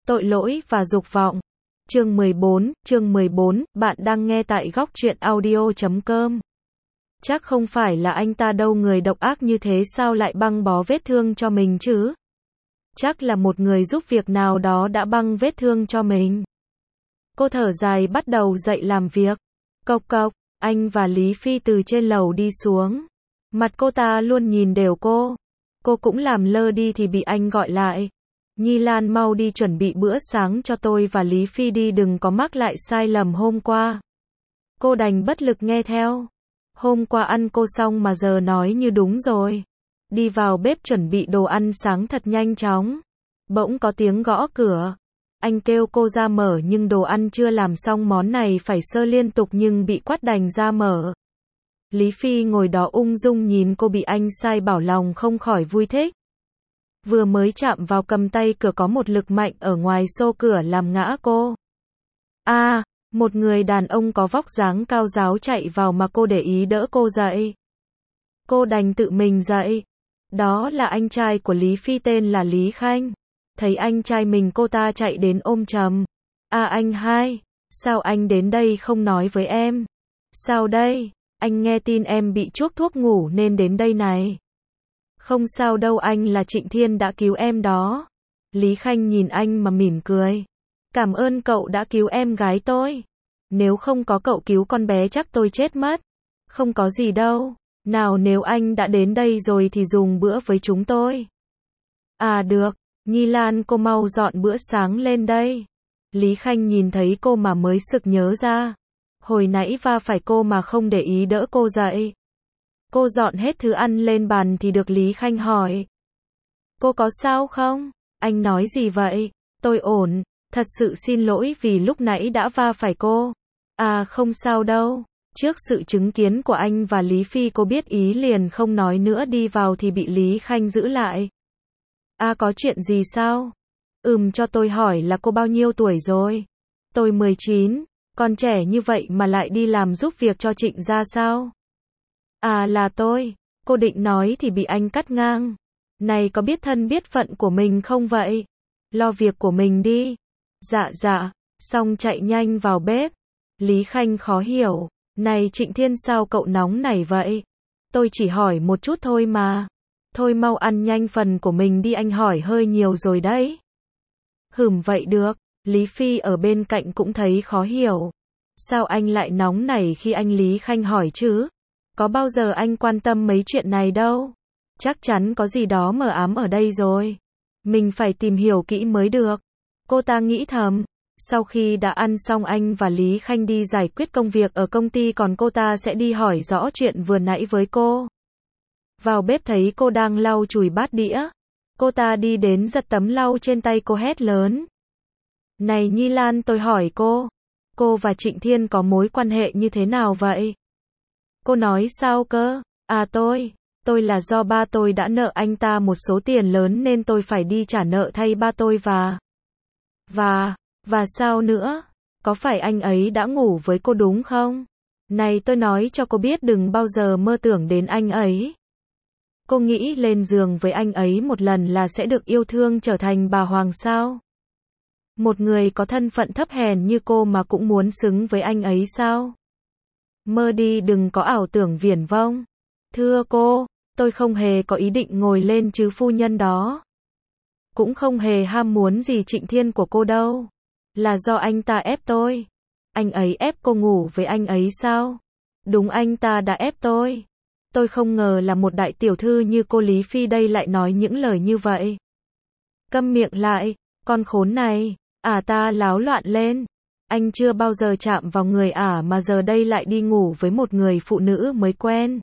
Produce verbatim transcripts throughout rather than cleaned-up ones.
Tội lỗi và dục vọng. Chương mười bốn, chương mười bốn, bạn đang nghe tại góc truyện audio chấm com. Chắc không phải là anh ta đâu, người độc ác như thế sao lại băng bó vết thương cho mình chứ? Chắc là một người giúp việc nào đó đã băng vết thương cho mình. Cô thở dài bắt đầu dậy làm việc. Cộc cộc, anh và Lý Phi từ trên lầu đi xuống. Mặt cô ta luôn nhìn đều cô. Cô cũng làm lơ đi thì bị anh gọi lại. Nhi Lan, mau đi chuẩn bị bữa sáng cho tôi và Lý Phi đi, đừng có mắc lại sai lầm hôm qua. Cô đành bất lực nghe theo. Hôm qua ăn cô xong mà giờ nói như đúng rồi. Đi vào bếp chuẩn bị đồ ăn sáng thật nhanh chóng. Bỗng có tiếng gõ cửa. Anh kêu cô ra mở nhưng đồ ăn chưa làm xong, món này phải sơ liên tục nhưng bị quát đành ra mở. Lý Phi ngồi đó ung dung nhìn cô bị anh sai bảo, lòng không khỏi vui thích. Vừa mới chạm vào cầm tay cửa có một lực mạnh ở ngoài xô cửa làm ngã cô. A, à, một người đàn ông có vóc dáng cao ráo chạy vào mà cô để ý đỡ cô dậy. Cô đành tự mình dậy. Đó là anh trai của Lý Phi, tên là Lý Khanh. Thấy anh trai mình, cô ta chạy đến ôm chầm. À anh hai, sao anh đến đây không nói với em? Sao đây? Anh nghe tin em bị chuốc thuốc ngủ nên đến đây này. Không sao đâu anh, là Trịnh Thiên đã cứu em đó. Lý Khanh nhìn anh mà mỉm cười. Cảm ơn cậu đã cứu em gái tôi. Nếu không có cậu cứu con bé chắc tôi chết mất. Không có gì đâu. Nào, nếu anh đã đến đây rồi thì dùng bữa với chúng tôi. À được, Nhi Lan, cô mau dọn bữa sáng lên đây. Lý Khanh nhìn thấy cô mà mới sực nhớ ra. Hồi nãy va phải cô mà không để ý đỡ cô dậy. Cô dọn hết thứ ăn lên bàn thì được Lý Khanh hỏi. Cô có sao không? Anh nói gì vậy? Tôi ổn, thật sự xin lỗi vì lúc nãy đã va phải cô. À không sao đâu. Trước sự chứng kiến của anh và Lý Phi, cô biết ý liền không nói nữa, đi vào thì bị Lý Khanh giữ lại. À có chuyện gì sao? Ừm, cho tôi hỏi là cô bao nhiêu tuổi rồi? Tôi mười chín, còn trẻ như vậy mà lại đi làm giúp việc cho Trịnh gia sao? À là tôi, cô định nói thì bị anh cắt ngang. Này, có biết thân biết phận của mình không vậy? Lo việc của mình đi. Dạ dạ, xong chạy nhanh vào bếp. Lý Khanh khó hiểu. Này Trịnh Thiên, sao cậu nóng nảy vậy? Tôi chỉ hỏi một chút thôi mà. Thôi mau ăn nhanh phần của mình đi, anh hỏi hơi nhiều rồi đấy. Hửm vậy được. Lý Phi ở bên cạnh cũng thấy khó hiểu. Sao anh lại nóng nảy khi anh Lý Khanh hỏi chứ? Có bao giờ anh quan tâm mấy chuyện này đâu. Chắc chắn có gì đó mờ ám ở đây rồi. Mình phải tìm hiểu kỹ mới được. Cô ta nghĩ thầm. Sau khi đã ăn xong, anh và Lý Khanh đi giải quyết công việc ở công ty, còn cô ta sẽ đi hỏi rõ chuyện vừa nãy với cô. Vào bếp thấy cô đang lau chùi bát đĩa. Cô ta đi đến giật tấm lau trên tay cô, hét lớn. Này Nhi Lan, tôi hỏi cô. Cô và Trịnh Thiên có mối quan hệ như thế nào vậy? Cô nói sao cơ? À tôi, tôi là do ba tôi đã nợ anh ta một số tiền lớn nên tôi phải đi trả nợ thay ba tôi và... Và... Và sao nữa? Có phải anh ấy đã ngủ với cô đúng không? Này tôi nói cho cô biết, đừng bao giờ mơ tưởng đến anh ấy. Cô nghĩ lên giường với anh ấy một lần là sẽ được yêu thương trở thành bà hoàng sao? Một người có thân phận thấp hèn như cô mà cũng muốn xứng với anh ấy sao? Mơ đi, đừng có ảo tưởng viển vông. Thưa cô, tôi không hề có ý định ngồi lên chứ phu nhân đó. Cũng không hề ham muốn gì Trịnh Thiên của cô đâu. Là do anh ta ép tôi. Anh ấy ép cô ngủ với anh ấy sao? Đúng, anh ta đã ép tôi. Tôi không ngờ là một đại tiểu thư như cô Lý Phi đây lại nói những lời như vậy. Câm miệng lại, con khốn này. À ta láo loạn lên. Anh chưa bao giờ chạm vào người ả mà giờ đây lại đi ngủ với một người phụ nữ mới quen.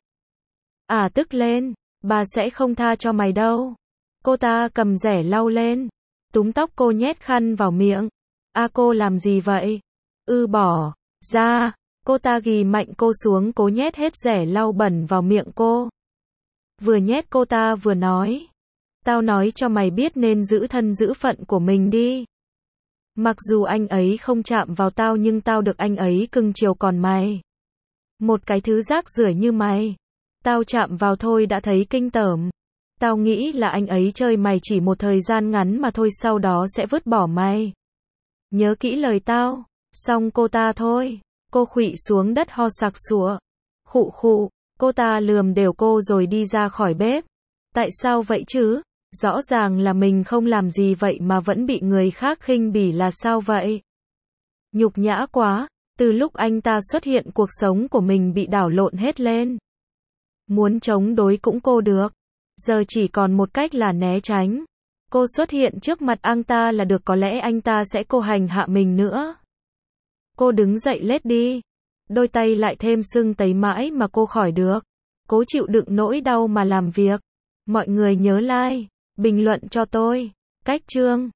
À tức lên, bà sẽ không tha cho mày đâu. Cô ta cầm rẻ lau lên. Túm tóc cô, nhét khăn vào miệng. À cô làm gì vậy? Ư bỏ ra. Cô ta ghì mạnh cô xuống, cố nhét hết rẻ lau bẩn vào miệng cô. Vừa nhét cô ta vừa nói. Tao nói cho mày biết nên giữ thân giữ phận của mình đi. Mặc dù anh ấy không chạm vào tao nhưng tao được anh ấy cưng chiều, còn mày. Một cái thứ rác rưởi như mày. Tao chạm vào thôi đã thấy kinh tởm. Tao nghĩ là anh ấy chơi mày chỉ một thời gian ngắn mà thôi, sau đó sẽ vứt bỏ mày. Nhớ kỹ lời tao. Xong cô ta thôi. Cô khuỵu xuống đất ho sặc sụa. Khụ khụ, cô ta lườm đều cô rồi đi ra khỏi bếp. Tại sao vậy chứ? Rõ ràng là mình không làm gì vậy mà vẫn bị người khác khinh bỉ là sao vậy? Nhục nhã quá, từ lúc anh ta xuất hiện cuộc sống của mình bị đảo lộn hết lên. Muốn chống đối cũng cô được. Giờ chỉ còn một cách là né tránh. Cô xuất hiện trước mặt anh ta là được, có lẽ anh ta sẽ cô hành hạ mình nữa. Cô đứng dậy lết đi. Đôi tay lại thêm sưng tấy mãi mà cô khỏi được. Cố chịu đựng nỗi đau mà làm việc. Mọi người nhớ like, bình luận cho tôi. Cách chương